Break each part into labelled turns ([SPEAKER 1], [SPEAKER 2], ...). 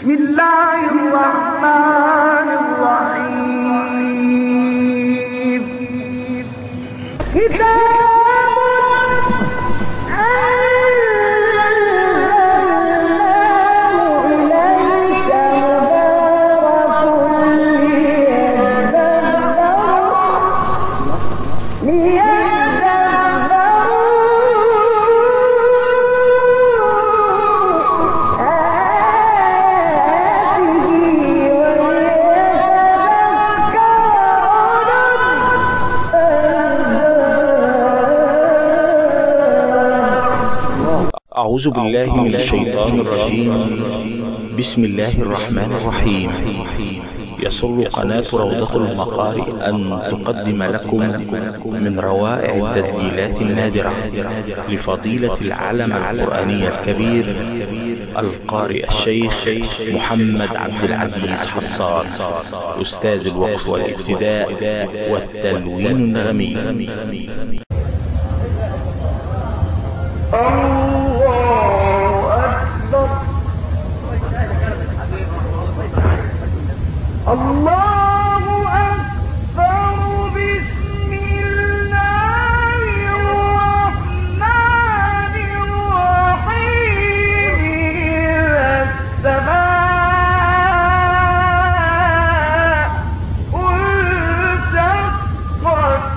[SPEAKER 1] بسم الله الرحمن الرحيم. كتاب أنزلناه إليك مبارك
[SPEAKER 2] أعوذ بالله من الشيطان الرجيم. بسم الله الرحمن الرحيم. يسر قناة روضة المقارئ أن تقدم لكم من روائع التسجيلات النادرة لفضيلة العلم القرآني الكبير القارئ الشيخ محمد عبد العزيز حصان، أستاذ الوقف والابتداء والتلوين النغمي.
[SPEAKER 1] الله أكبر. بسم الله الرحمن الرحيم. إذا السماء انشقت.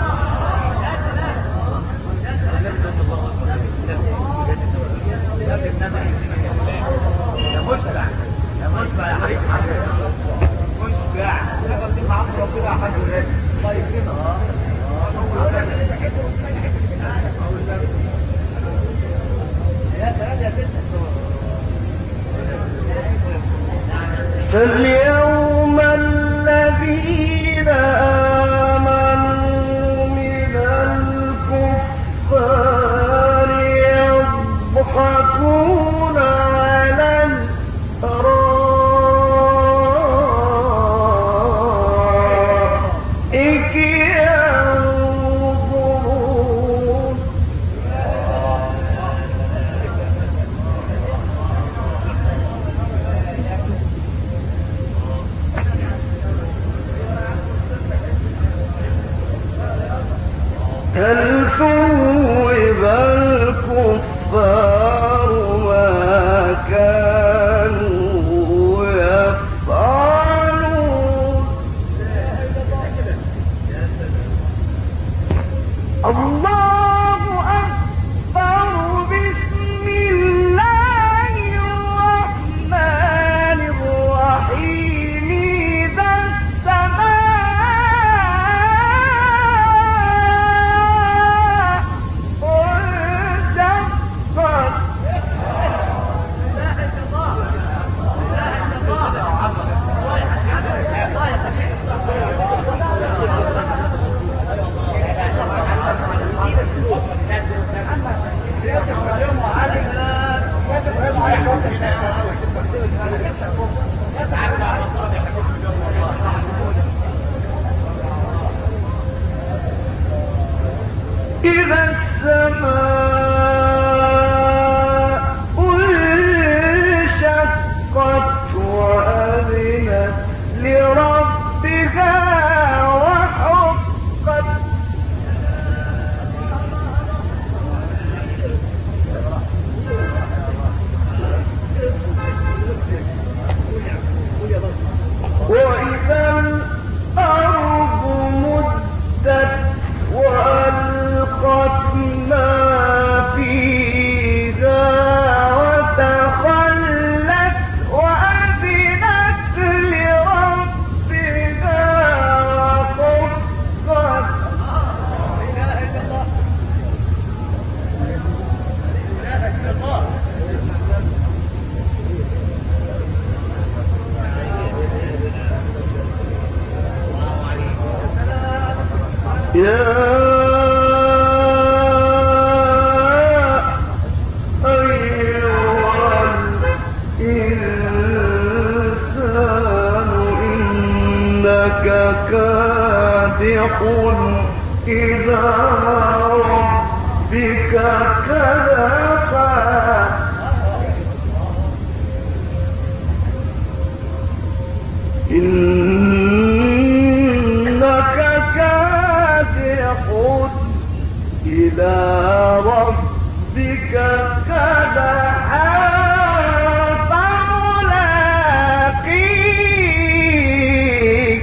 [SPEAKER 1] فاليوم الذين آمنوا من الكفار يضحكون على الأرائك ينظرون. هل ثوب الكفار ما كانوا يفعلون. الله أكبر. بسم الله الرحمن الرحيم. إذا السماء انشقت. إذا السماء انشقت وأذنت لربها وحقت. وإذا الأرض مدت وألقت ما فيها وتخلت وأذنت لربها وحقت. يا أيها الإنسان إنك كادح إلى ربك كدحا. إنك كادح إلى ربك كدحا فملاقيه.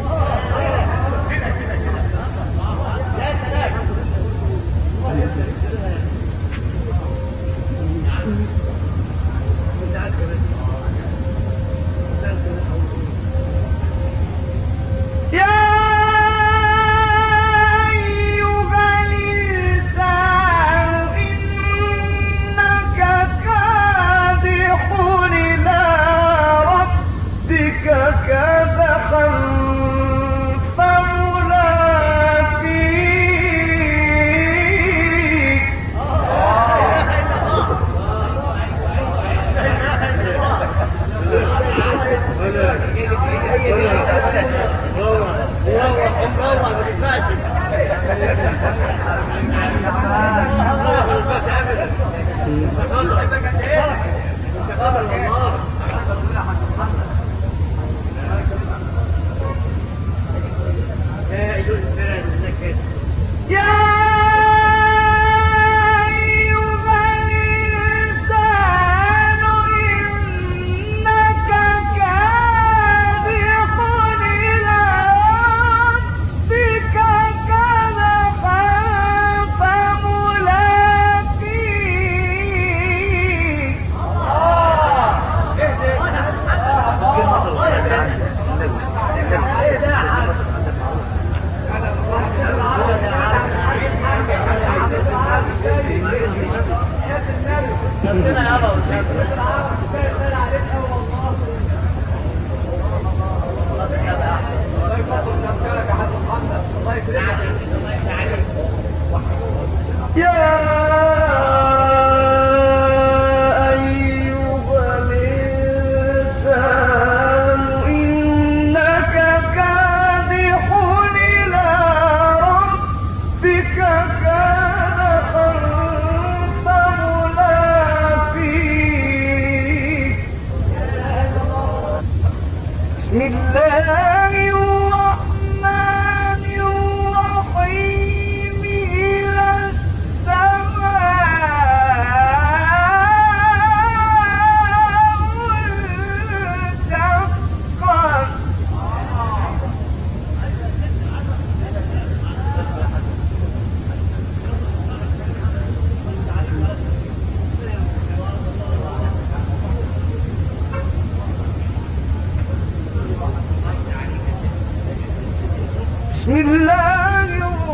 [SPEAKER 1] بسم الله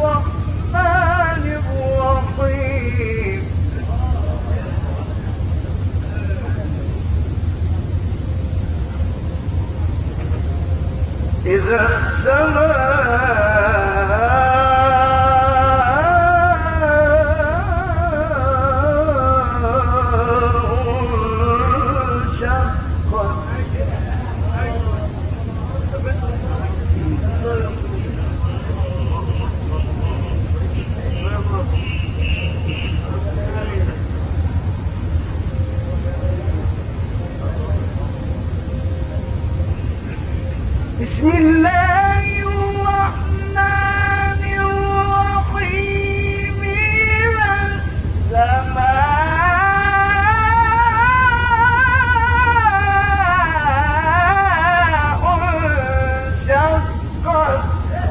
[SPEAKER 1] الرحمن الرحيم. إذا بسم الله الرحمن الرحيم. إذا السماء انشقت.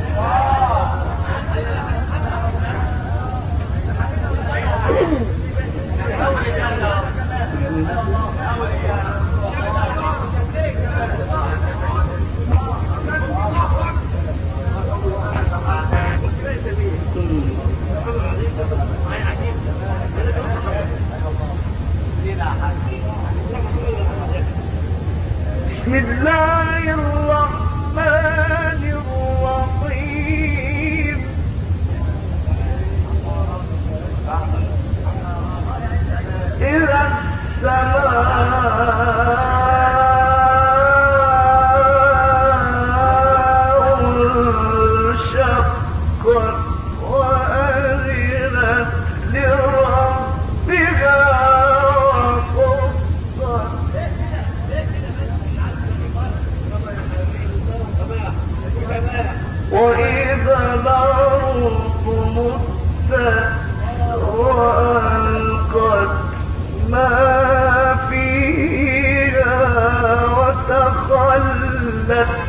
[SPEAKER 1] بسم الله الرحمن الرحيم. إذا السماء انشقت وأذنت لربها وحقت. التي